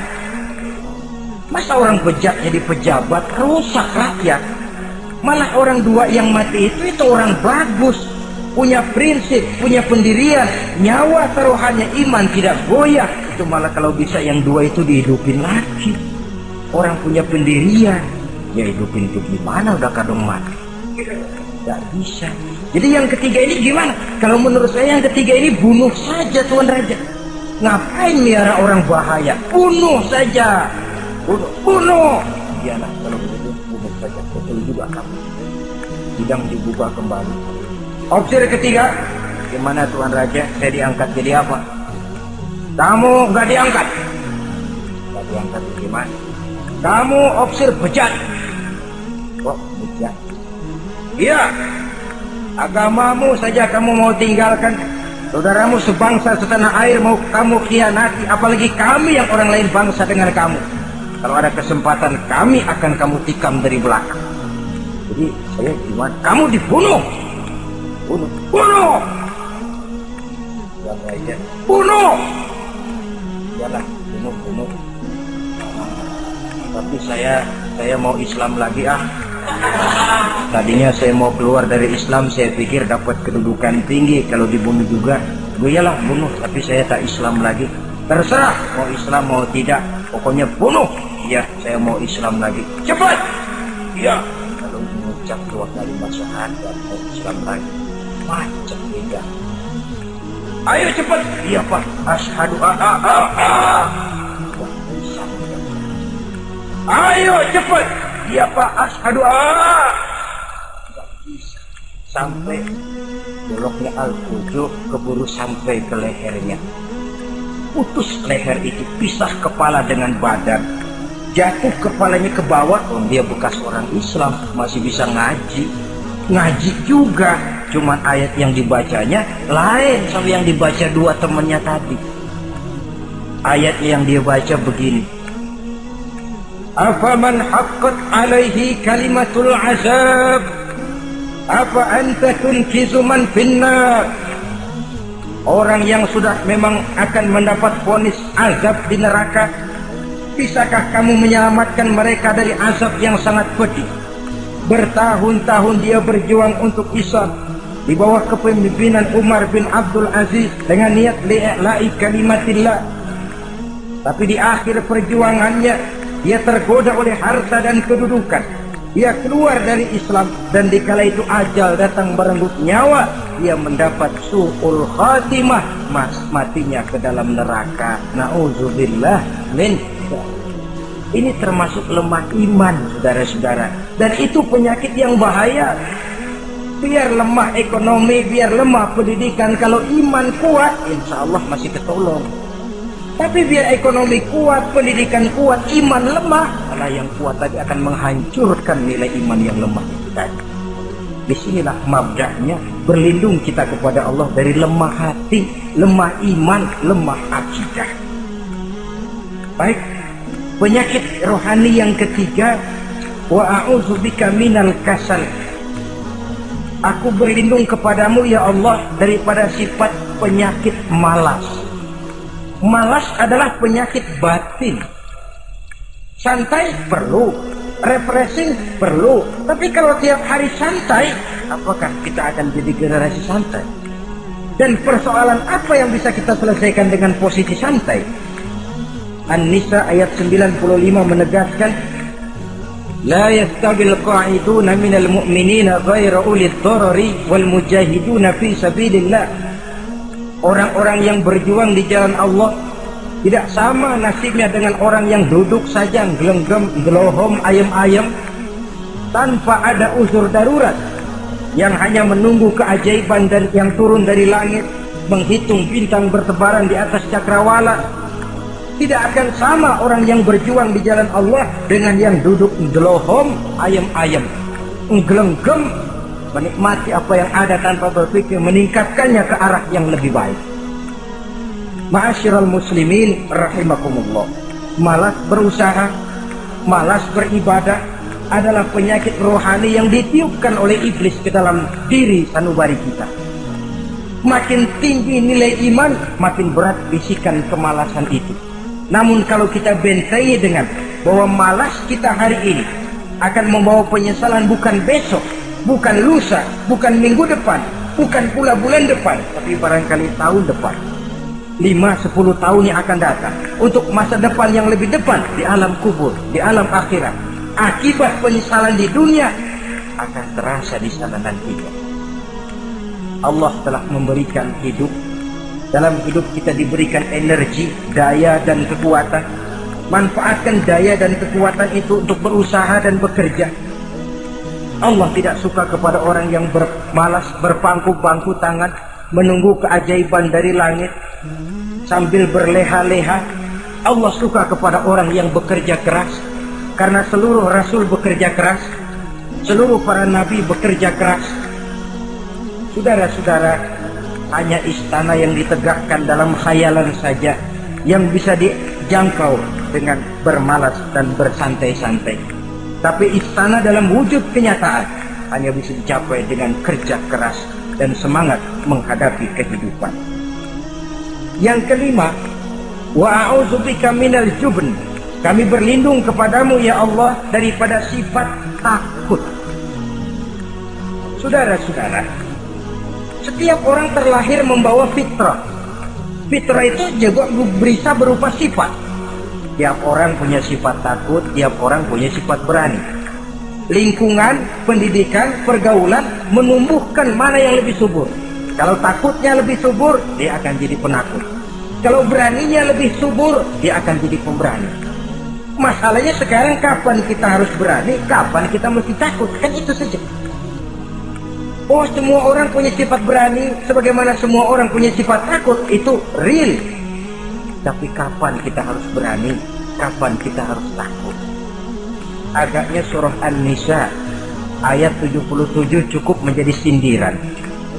Masa orang bejat jadi pejabat, rusak rakyat. Malah orang dua yang mati itu orang bagus, punya prinsip, punya pendirian, nyawa taruhannya iman tidak goyah. Itu malah kalau bisa yang dua itu dihidupin lagi. Orang punya pendirian, ya hidupin itu gimana udah kadung mati? Tidak bisa. Jadi yang ketiga ini gimana? Kalau menurut saya yang ketiga ini bunuh saja Tuan Raja. Ngapain miara orang bahaya? Bunuh saja. Bunuh. Iyalah kalau begitu bunuh saja. Betul juga kamu. Sidang dibuka kembali. Opsir ketiga, gimana Tuan Raja? Saya diangkat jadi apa? Kamu nggak diangkat. Nggak diangkat gimana? Kamu opsir bejat. Kok bejat? Iya. Agamamu saja kamu mau tinggalkan, saudaramu sebangsa setanah air mau kamu khianati, apalagi kami yang orang lain bangsa dengan kamu. Kalau ada kesempatan kami akan kamu tikam dari belakang. Jadi saya gimana? Kamu dibunuh. Bunuh. Bunuh. Yang aja. Bunuh. Yalah, bunuh. Tapi saya mau Islam lagi ah. Tadinya saya mau keluar dari Islam, saya pikir dapat kedudukan tinggi kalau dibunuh juga. Iyalah bunuh, tapi saya tak Islam lagi. Terserah mau Islam mau tidak, pokoknya bunuh. Iya, saya mau Islam lagi. Cepat. Iya. Kalau mengucap dua kalimat syahadat mau Islam lagi, macet beda. Ayo cepat. Iya Pak. Asyhadu Ayo cepat. Iya Pak, asyhadu nggak bisa. Sampai boloknya Al-Qujo keburu sampai ke lehernya. Putus leher itu, pisah kepala dengan badan. Jatuh kepalanya ke bawah. Dia bekas orang Islam, masih bisa ngaji. Ngaji juga. Cuman ayat yang dibacanya lain sama yang dibaca dua temannya tadi. Ayat yang dia baca begini. Afaman haqqat alaihi kalimatul azab apa anta tunkizu man finnar. Orang yang sudah memang akan mendapat vonis azab di neraka, bisakah kamu menyelamatkan mereka dari azab yang sangat pedih? Bertahun-tahun dia berjuang untuk Islam di bawah kepemimpinan Umar bin Abdul Aziz dengan niat li'i'la'i kalimatillah. Tapi di akhir perjuangannya dia tergoda oleh harta dan kedudukan. Dia keluar dari Islam dan dikala itu ajal datang merenggut nyawa, dia mendapat su'ul khatimah, matinya ke dalam neraka. Na'udzubillah min. Ini termasuk lemah iman, saudara-saudara. Dan itu penyakit yang bahaya. Biar lemah ekonomi, biar lemah pendidikan, kalau iman kuat, insya Allah masih ketolong. Tapi biar ekonomi kuat, pendidikan kuat, iman lemah, karena yang kuat tadi akan menghancurkan nilai iman yang lemah itu tadi. Disinilah mabda'nya, berlindung kita kepada Allah dari lemah hati, lemah iman, lemah akidah. Baik, penyakit rohani yang ketiga, wa a'udzubika minal kasal. Aku berlindung kepadamu ya Allah daripada sifat penyakit malas. Malas adalah penyakit batin. Santai perlu, refreshing perlu. Tapi kalau tiap hari santai, apakah kita akan jadi generasi santai? Dan persoalan apa yang bisa kita selesaikan dengan posisi santai? An-Nisa ayat 95 menegaskan, La yastabil qa'iduna minal mu'minina ghaira ulid dharari wal mujahiduna fi sabilillah. Orang-orang yang berjuang di jalan Allah tidak sama nasibnya dengan orang yang duduk saja gelenggam, gelohom, ayam-ayam tanpa ada uzur darurat, yang hanya menunggu keajaiban dan yang turun dari langit, menghitung bintang bertebaran di atas cakrawala. Tidak akan sama orang yang berjuang di jalan Allah dengan yang duduk gelohom, ayam-ayam, gelenggam, menikmati apa yang ada tanpa berpikir meningkatkannya ke arah yang lebih baik. Ma'asyiral muslimin rahimakumullah. Malas berusaha, malas beribadah adalah penyakit rohani yang ditiupkan oleh iblis ke dalam diri sanubari kita. Makin tinggi nilai iman, makin berat bisikan kemalasan itu. Namun kalau kita bentengi dengan bahwa malas kita hari ini akan membawa penyesalan bukan besok, bukan lusa, bukan minggu depan, bukan pula bulan depan, tapi barangkali tahun depan, 5-10 tahun yang akan datang, untuk masa depan yang lebih depan di alam kubur, di alam akhirat. Akibat penyesalan di dunia akan terasa di sana nantinya. Allah telah memberikan hidup. Dalam hidup kita diberikan energi, daya dan kekuatan. Manfaatkan daya dan kekuatan itu untuk berusaha dan bekerja. Allah tidak suka kepada orang yang bermalas, berpangku-pangku tangan, menunggu keajaiban dari langit sambil berleha-leha. Allah suka kepada orang yang bekerja keras, karena seluruh rasul bekerja keras, seluruh para nabi bekerja keras. Saudara-saudara, hanya istana yang ditegakkan dalam khayalan saja yang bisa dijangkau dengan bermalas dan bersantai-santai. Tapi istana dalam wujud kenyataan hanya bisa dicapai dengan kerja keras dan semangat menghadapi kehidupan. Yang kelima, wa a'udzubika minal jubn. Kami berlindung kepadamu ya Allah daripada sifat takut. Saudara-saudara, setiap orang terlahir membawa fitrah. Fitrah itu juga bisa berupa sifat. Tiap orang punya sifat takut, tiap orang punya sifat berani. Lingkungan, pendidikan, pergaulan menumbuhkan mana yang lebih subur. Kalau takutnya lebih subur, dia akan jadi penakut. Kalau beraninya lebih subur, dia akan jadi pemberani. Masalahnya sekarang kapan kita harus berani, kapan kita mesti takut, kan itu saja. Oh, semua orang punya sifat berani, sebagaimana semua orang punya sifat takut, itu real. Tapi kapan kita harus berani, kapan kita harus takut? Agaknya surah An-Nisa ayat 77 cukup menjadi sindiran.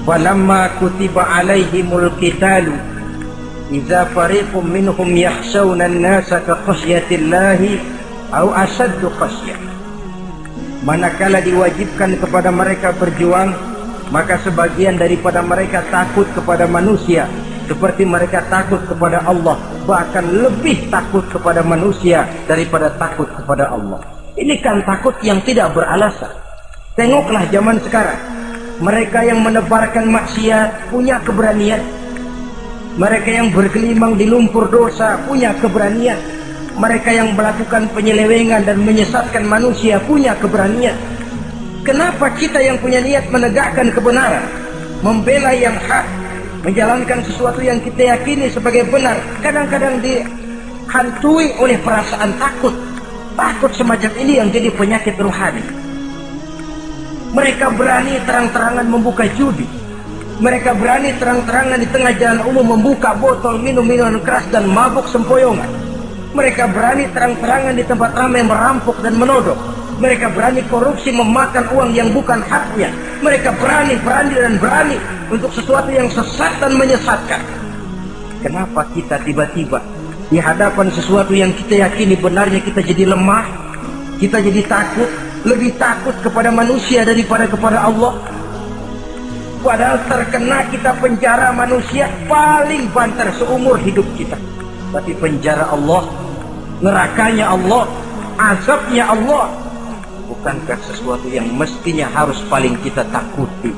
falamma kutiba alaihimul qitalu idza fariqum minhum yakhshawna an-nasa ka khasyatillahi aw asaddu khasyah. Manakala diwajibkan kepada mereka berjuang, maka sebagian daripada mereka takut kepada manusia seperti mereka takut kepada Allah, bahkan lebih takut kepada manusia daripada takut kepada Allah. Ini kan takut yang tidak beralasan. Tengoklah zaman sekarang, mereka yang menebarkan maksiat punya keberanian, mereka yang bergelimang di lumpur dosa punya keberanian, mereka yang melakukan penyelewengan dan menyesatkan manusia punya keberanian. Kenapa kita yang punya niat menegakkan kebenaran, membela yang hak, menjalankan sesuatu yang kita yakini sebagai benar, kadang-kadang dihantui oleh perasaan takut? Takut semacam ini yang jadi penyakit rohani. Mereka berani terang-terangan membuka judi, mereka berani terang-terangan di tengah jalan umum membuka botol minum-minuman keras dan mabuk sempoyongan. Mereka berani terang-terangan di tempat ramai merampok dan menodong. Mereka berani korupsi, memakan uang yang bukan haknya. Mereka berani untuk sesuatu yang sesat dan menyesatkan. Kenapa kita tiba-tiba di hadapan sesuatu yang kita yakini benarnya kita jadi lemah, kita jadi takut, lebih takut kepada manusia daripada kepada Allah? Padahal terkena kita penjara manusia paling banter seumur hidup kita. Tapi penjara Allah, nerakanya Allah, azabnya Allah, bukankah sesuatu yang mestinya harus paling kita takuti?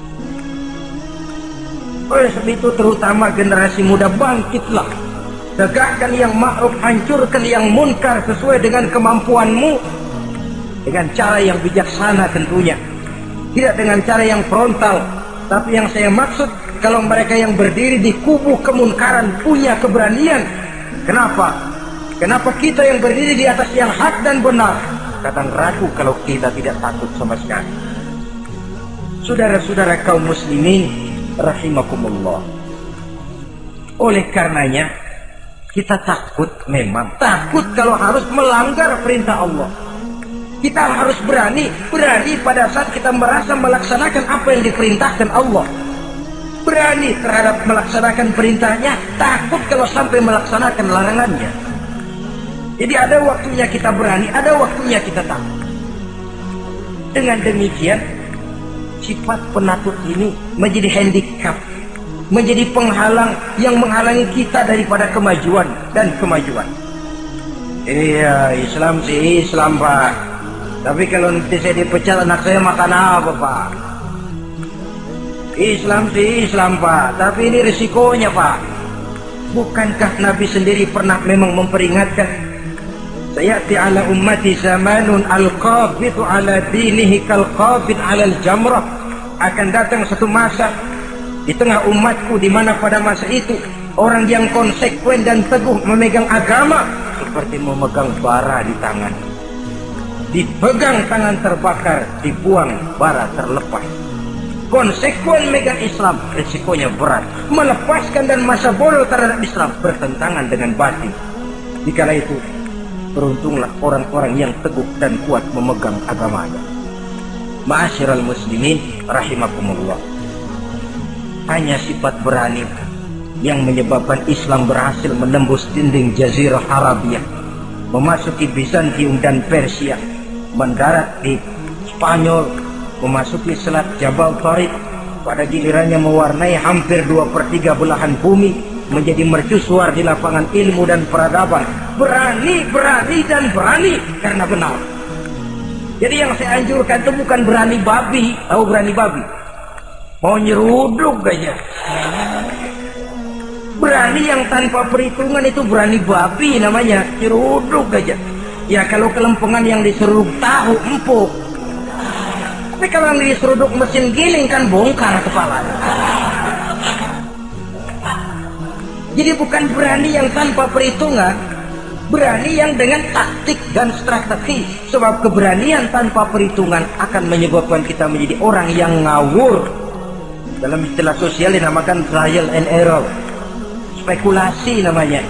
Oleh sebab itu terutama generasi muda, bangkitlah, tegakkan yang ma'ruf, hancurkan yang munkar sesuai dengan kemampuanmu, dengan cara yang bijaksana tentunya, tidak dengan cara yang frontal. Tapi yang saya maksud, kalau mereka yang berdiri di kubu kemunkaran punya keberanian, kenapa? Kenapa kita yang berdiri di atas yang hak dan benar kadang ragu kalau kita tidak takut sama sekali? Saudara-saudara kaum muslimin rahimakumullah, oleh karenanya kita takut, memang takut kalau harus melanggar perintah Allah. Kita harus berani pada saat kita merasa melaksanakan apa yang diperintahkan Allah, berani terhadap melaksanakan perintahnya, takut kalau sampai melaksanakan larangannya. Jadi ada waktunya kita berani, ada waktunya kita takut. Dengan demikian, sifat penakut ini menjadi handicap, menjadi penghalang yang menghalangi kita daripada kemajuan dan kemajuan. Iya, Islam sih Islam, Pak. Tapi kalau nanti saya dipecat, anak saya makan apa, Pak? Islam sih Islam, Pak. Tapi ini risikonya, Pak. Bukankah Nabi sendiri pernah memang memperingatkan, sayati ala ummati zamanun al-qabidu ala dinihi kal-qabid ala al-jamrah. Akan datang satu masa di tengah umatku di mana pada masa itu orang yang konsekuen dan teguh memegang agama seperti memegang bara di tangan. Dipegang tangan terbakar, dibuang bara terlepas. Konsekuen megang Islam, risikonya berat. Melepaskan dan masa bodoh terhadap Islam bertentangan dengan batin. Dikala itu, beruntunglah orang-orang yang teguh dan kuat memegang agamanya. Ma'asyiral muslimin rahimakumullah, hanya sifat berani yang menyebabkan Islam berhasil menembus dinding Jazirah Arabia, memasuki Bizantium dan Persia, mendarat di Spanyol, memasuki Selat Jabal Tariq, pada gilirannya mewarnai hampir 2/3 belahan bumi, menjadi mercusuar di lapangan ilmu dan peradaban. Berani karena benar. Jadi yang saya anjurkan itu bukan berani babi. Tahu berani babi? Mau nyeruduk aja. Berani yang tanpa perhitungan itu berani babi namanya, nyeruduk aja. Ya kalau kelempengan yang diseruduk tahu empuk. Tapi kalau yang diseruduk mesin giling kan bongkar kepala. Jadi bukan berani yang tanpa perhitungan, berani yang dengan taktik dan strategi. Sebab keberanian tanpa perhitungan akan menyebabkan kita menjadi orang yang ngawur. Dalam istilah sosial dinamakan trial and error, spekulasi namanya.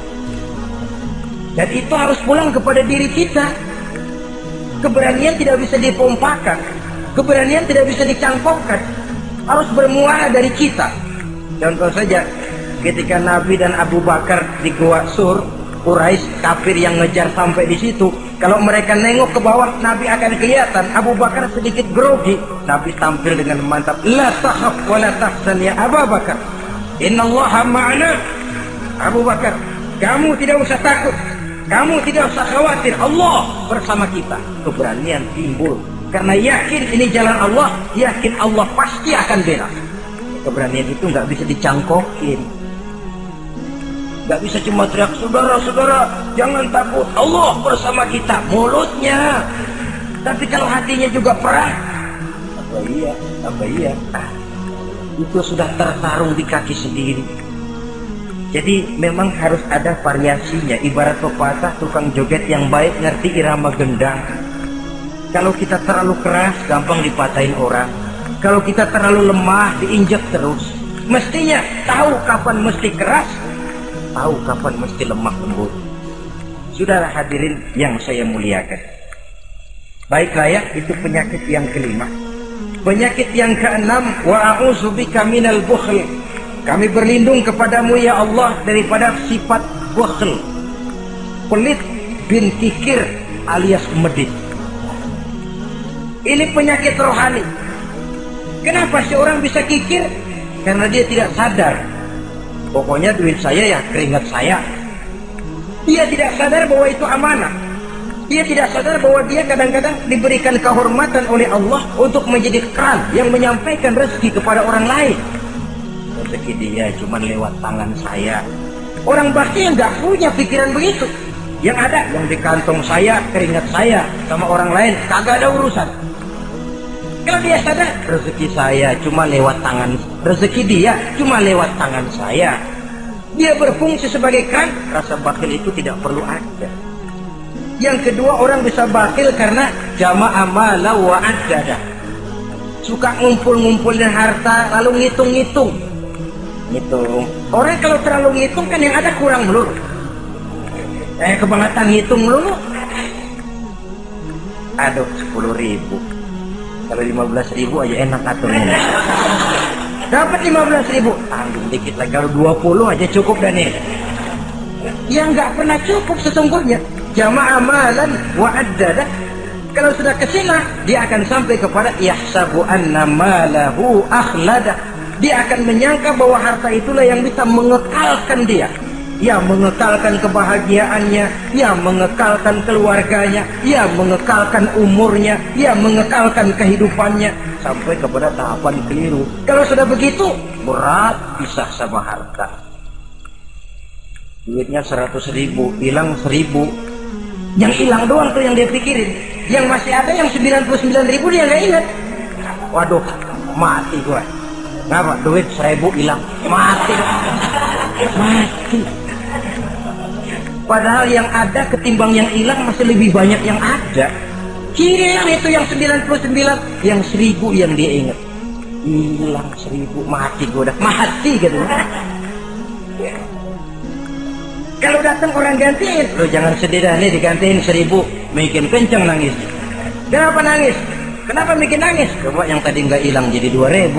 Dan itu harus pulang kepada diri kita. Keberanian tidak bisa dipompakan, keberanian tidak bisa dicangkokkan. harus bermuara dari kita. Contoh saja, ketika Nabi dan Abu Bakar di Gua Sur, Quraisy kafir yang ngejar sampai di situ. Kalau mereka nengok ke bawah, Nabi akan kelihatan. Abu Bakar sedikit grogi. Nabi tampil dengan mantap. La takhaf wa la tahzan ya Abu Bakar. Innallaha ma'ana. Abu Bakar, kamu tidak usah takut. Kamu tidak usah khawatir. Allah bersama kita. Keberanian timbul. Karena yakin ini jalan Allah. Yakin Allah pasti akan bela. Keberanian itu nggak bisa dicangkokin. Nggak bisa cuma teriak, saudara-saudara jangan takut, Allah bersama kita, mulutnya. Tapi kalau hatinya juga perang, apa iya, itu sudah tertarung di kaki sendiri. Jadi memang harus ada variasinya. Ibarat pepatah, tukang joget yang baik ngerti irama gendang. Kalau kita terlalu keras, gampang dipatahin orang. Kalau kita terlalu lemah, diinjak terus. Mestinya tahu kapan mesti keras, tahu kapan mesti lemah lembut. Saudara hadirin yang saya muliakan, baiklah ya, itu penyakit yang kelima. Penyakit yang keenam, wa a'udzubika minal bukhl. Kami berlindung kepadamu ya Allah daripada sifat bukhl, pelit bin kikir alias medit. Ini penyakit rohani. Kenapa seorang bisa kikir? Karena dia tidak sadar. Pokoknya duit saya ya keringat saya. Dia tidak sadar bahwa itu amanah. Dia tidak sadar bahwa dia kadang-kadang diberikan kehormatan oleh Allah untuk menjadi keran yang menyampaikan rezeki kepada orang lain. Rezeki dia cuma lewat tangan saya. Orang bakti yang gak punya pikiran begitu. Yang ada yang di kantong saya, keringat saya, sama orang lain kagak ada urusan. Kalau dia sadar, rezeki saya cuma lewat tangan, rezeki dia cuma lewat tangan saya. Dia berfungsi sebagai keran, rasa bakhil itu tidak perlu ada. Yang kedua, orang bisa bakhil karena jama'a mala wa addada. Suka ngumpul-ngumpulin harta lalu ngitung-ngitung. Ngitung. Orang kalau terlalu ngitung kan yang ada kurang melulu. Kebangetan ngitung melulu. Aduh, 10.000. Kalau 15.000 aja enak aturnya. Dapat 15.000, tanggung dikit lagi. Kalau 20 aja cukup dan nih. Yang nggak pernah cukup sesungguhnya. Jama'a malan wa addada. Kalau sudah kesina, dia akan sampai kepada yahsabu anna malahu akhlada. Dia akan menyangka bahwa harta itulah yang bisa mengekalkan dia. Ya mengekalkan kebahagiaannya, ya mengekalkan keluarganya, ya mengekalkan umurnya, ya mengekalkan kehidupannya sampai kepada tahapan keliru. Kalau sudah begitu, berat pisah sama harta. Duitnya 100.000, hilang 1.000. Yang hilang doang tuh yang dia pikirin. Yang masih ada yang 99.000 dia nggak ingat. Waduh, mati gua. Ngapa? Duit 1.000 hilang, mati. Mati. Padahal yang ada ketimbang yang hilang masih lebih banyak yang ada. Hilang itu yang 99, yang 1.000 yang dia ingat. Hilang 1.000, mati gua udah. Mati gitu. Kalau datang orang gantiin, lo jangan sedih dah nih digantiin 1.000, bikin kenceng nangis. Kenapa nangis? Kenapa bikin nangis? Coba yang tadi nggak hilang jadi 2.000.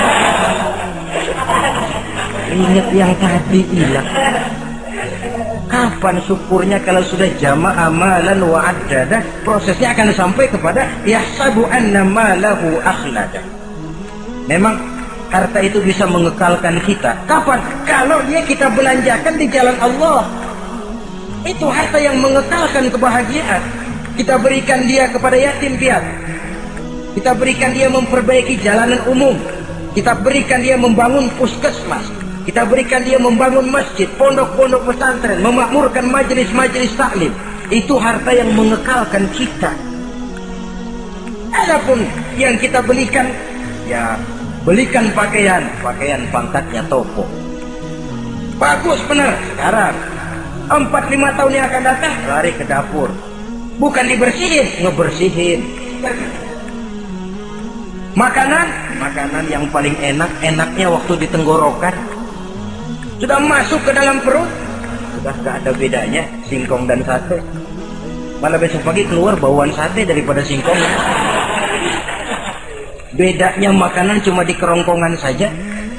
Ingat yang tadi hilang. Kapan syukurnya kalau sudah jama'a malan wa addada? Prosesnya akan sampai kepada yahsabu anna malahu akhlada. Memang harta itu bisa mengekalkan kita. Kapan? Kalau dia kita belanjakan di jalan Allah. Itu harta yang mengekalkan kebahagiaan. Kita berikan dia kepada yatim piatu. Kita berikan dia memperbaiki jalanan umum. Kita berikan dia membangun puskesmas. Kita berikan dia membangun masjid, pondok-pondok pesantren, memakmurkan majelis-majelis taklim. Itu harta yang mengekalkan kita. Adapun yang kita belikan, ya belikan pakaian pangkatnya toko. Bagus benar. Sekarang 4-5 tahun yang akan datang, lari ke dapur. Bukan dibersihin, ngebersihin. Makanan yang paling enaknya waktu di tenggorokan. Sudah masuk ke dalam perut, sudah gak ada bedanya singkong dan sate. Malah besok pagi keluar bauan sate daripada singkong. Bedanya makanan cuma di kerongkongan saja.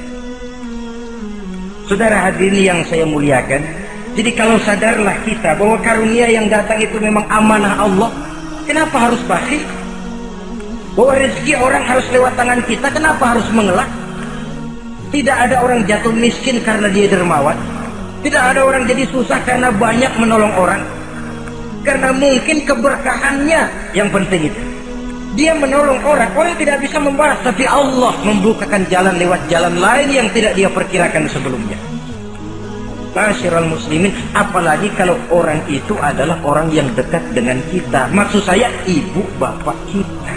Saudara hadirin yang saya muliakan, jadi kalau sadarlah kita bahwa karunia yang datang itu memang amanah Allah, kenapa harus bakhil? Bahwa rezeki orang harus lewat tangan kita, kenapa harus mengelak? Tidak ada orang jatuh miskin karena dia dermawan. Tidak ada orang jadi susah karena banyak menolong orang. Karena mungkin keberkahannya yang penting itu. Dia menolong orang, orang tidak bisa membalas, tapi Allah membukakan jalan lewat jalan lain yang tidak dia perkirakan sebelumnya. Ma'asyiral muslimin, apalagi kalau orang itu adalah orang yang dekat dengan kita. Maksud saya ibu bapak kita.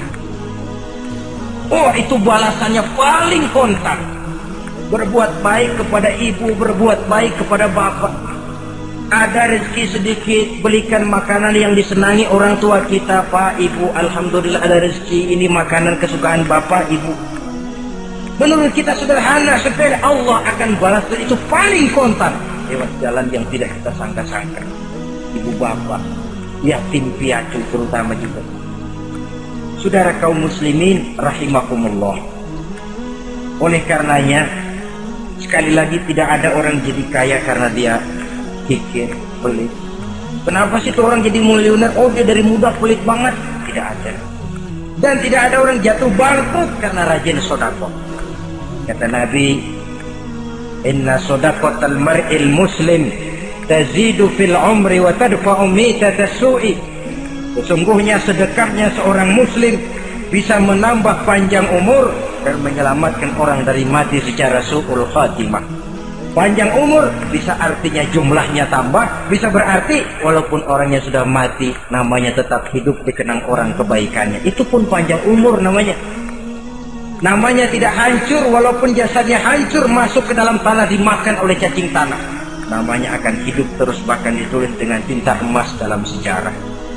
Oh, itu balasannya paling kontan. Berbuat baik kepada ibu, berbuat baik kepada bapak. Ada rezeki sedikit, belikan makanan yang disenangi orang tua kita. Pak, ibu, alhamdulillah ada rezeki, ini makanan kesukaan bapak, ibu. Menurut kita sederhana, sepele, Allah akan balas itu paling kontan lewat jalan yang tidak kita sangka-sangka. Ibu bapak, yatim piatu terutama juga. Saudara kaum muslimin rahimakumullah. Oleh karenanya, sekali lagi tidak ada orang jadi kaya karena dia kikir, pelit. Kenapa sih tuh orang jadi miliuner? Oh, dia dari muda pelit banget. Tidak ada. Dan tidak ada orang jatuh bangkrut karena rajin sedekah. Kata Nabi, inna shadaqatal mar'il muslim tazidu fil umri wa tadfa'u mitata su'i. Sesungguhnya sedekahnya seorang muslim bisa menambah panjang umur dan menyelamatkan orang dari mati secara su'ul khatimah. Panjang umur bisa artinya jumlahnya tambah, bisa berarti walaupun orangnya sudah mati, namanya tetap hidup dikenang orang kebaikannya. Itu pun panjang umur namanya. Namanya tidak hancur walaupun jasadnya hancur, masuk ke dalam tanah dimakan oleh cacing tanah. Namanya akan hidup terus, bahkan ditulis dengan tinta emas dalam sejarah.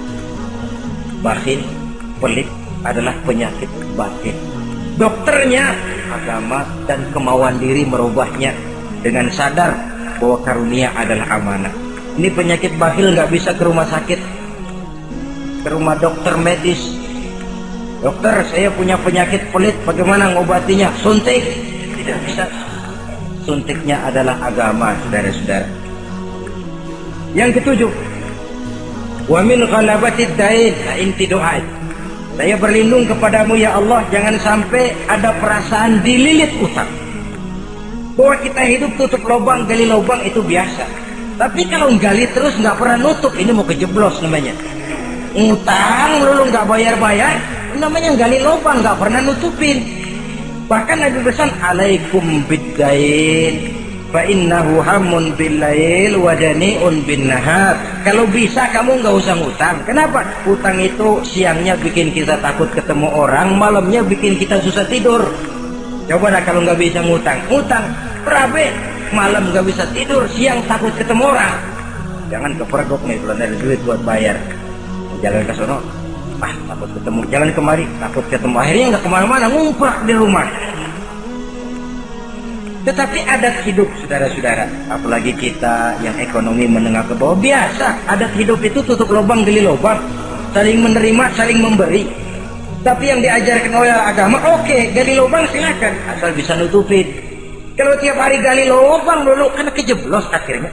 Bakhil, pelit adalah penyakit batin. Dokternya agama dan kemauan diri merubahnya dengan sadar bahwa karunia adalah amanah. Ini penyakit bakhil nggak bisa ke rumah sakit, ke rumah dokter medis. Dokter, saya punya penyakit pelit, bagaimana ngobatinya? Suntik? Tidak bisa. Suntiknya adalah agama, saudara-saudara. Yang ketujuh, wa min ghalabatid dain, inti doa. Saya berlindung kepadamu ya Allah, jangan sampai ada perasaan dililit utang. Bahwa kita hidup tutup lubang, gali lubang itu biasa. Tapi kalau gali terus nggak pernah nutup, ini mau kejeblos namanya. Utang lu nggak bayar-bayar, namanya gali lubang, nggak pernah nutupin. Bahkan Nabi pesan, alaikum biddain, fa innahu hammun billail wa dani'un bin nahar. Kalau bisa kamu nggak usah ngutang. Kenapa? Utang itu siangnya bikin kita takut ketemu orang, malamnya bikin kita susah tidur. Coba dah kalau nggak bisa ngutang, berabe, malam nggak bisa tidur, siang takut ketemu orang. Jangan kepergok nih, belum ada duit buat bayar. Jalan ke sono, takut ketemu. Jalan kemari, takut ketemu. Akhirnya nggak kemana-mana, ngumprak di rumah. Tetapi adat hidup, saudara-saudara, apalagi kita yang ekonomi menengah ke bawah, biasa adat hidup itu tutup lubang gali lubang, saling menerima, saling memberi. Tapi yang diajarkan oleh agama, oke, gali lubang silakan, asal bisa nutupin. Kalau tiap hari gali lubang dulu, kan kejeblos akhirnya.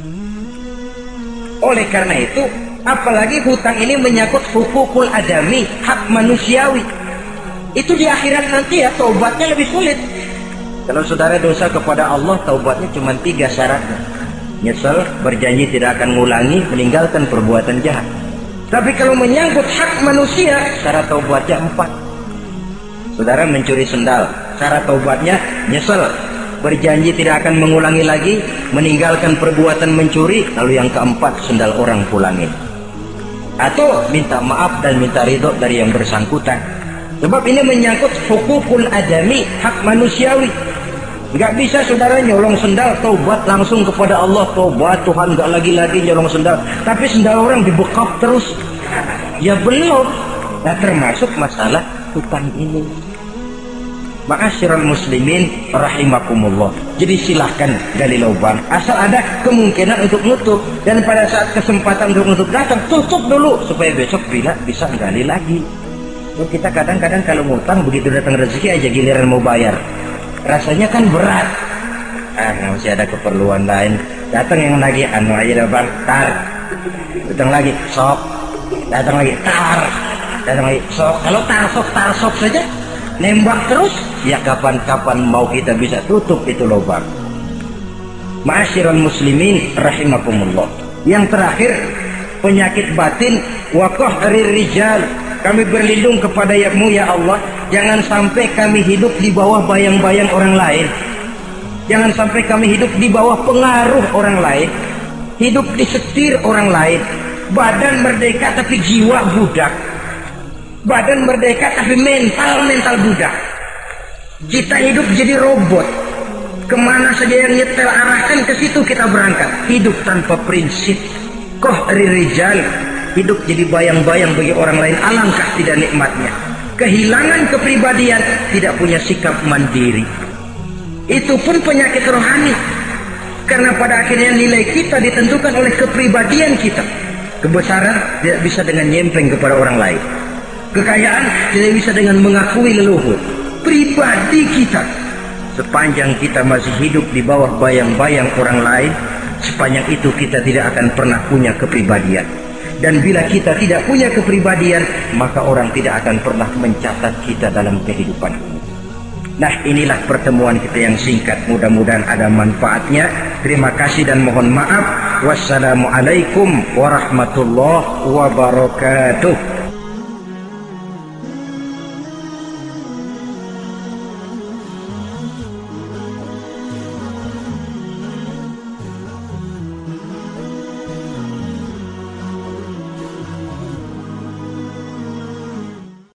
Oleh karena itu, apalagi hutang ini menyangkut hukukul adami, hak manusiawi. Itu di akhirat nanti ya, taubatnya lebih sulit. Kalau saudara dosa kepada Allah, taubatnya cuma 3 syaratnya. Nyesel, berjanji tidak akan mengulangi, meninggalkan perbuatan jahat. Tapi kalau menyangkut hak manusia, syarat taubatnya 4. Saudara mencuri sendal, syarat taubatnya nyesel, berjanji tidak akan mengulangi lagi, meninggalkan perbuatan mencuri, lalu yang keempat, sendal orang pulangin. Atau minta maaf dan minta ridho dari yang bersangkutan. Sebab ini menyangkut hukukul adami, hak manusiawi. Nggak bisa saudara nyolong sendal, taubat langsung kepada Allah, taubat Tuhan, nggak lagi-lagi nyolong sendal. Tapi sendal orang dibekap terus, ya belum. Nah, termasuk masalah hutang ini. Ma'asyiral muslimin rahimakumullah. Jadi silahkan gali lubang, asal ada kemungkinan untuk nutup. Dan pada saat kesempatan untuk nutup datang, tutup dulu supaya besok bila bisa gali lagi. Kita kadang-kadang kalau ngutang begitu datang rezeki aja giliran mau bayar, rasanya kan berat. Masih ada keperluan lain, datang yang lagi anu aja bang, tar, datang lagi sok, datang lagi tar, datang lagi sok. Kalau tar sok saja nembak terus, ya kapan-kapan mau kita bisa tutup itu lubang. Ma'asyiral muslimin rahimakumullah. Yang terakhir, penyakit batin, waqahrir rijal. Kami berlindung kepada-Mu ya Allah, jangan sampai kami hidup di bawah bayang-bayang orang lain. Jangan sampai kami hidup di bawah pengaruh orang lain, hidup disetir orang lain. Badan merdeka tapi jiwa budak. Badan merdeka tapi mental budak. Kita hidup jadi robot. Kemana saja yang nyetel arahkan, ke situ kita berangkat. Hidup tanpa prinsip. Qahrir rijal. Hidup jadi bayang-bayang bagi orang lain, alangkah tidak nikmatnya. Kehilangan kepribadian, tidak punya sikap mandiri. Itu pun penyakit rohani. Karena pada akhirnya nilai kita ditentukan oleh kepribadian kita. Kebesaran tidak bisa dengan nyempeng kepada orang lain. Kekayaan tidak bisa dengan mengakui leluhur. Pribadi kita, sepanjang kita masih hidup di bawah bayang-bayang orang lain, sepanjang itu kita tidak akan pernah punya kepribadian. Dan bila kita tidak punya kepribadian, maka orang tidak akan pernah mencatat kita dalam kehidupan ini. Nah, inilah pertemuan kita yang singkat. Mudah-mudahan ada manfaatnya. Terima kasih dan mohon maaf. Wassalamualaikum warahmatullahi wabarakatuh.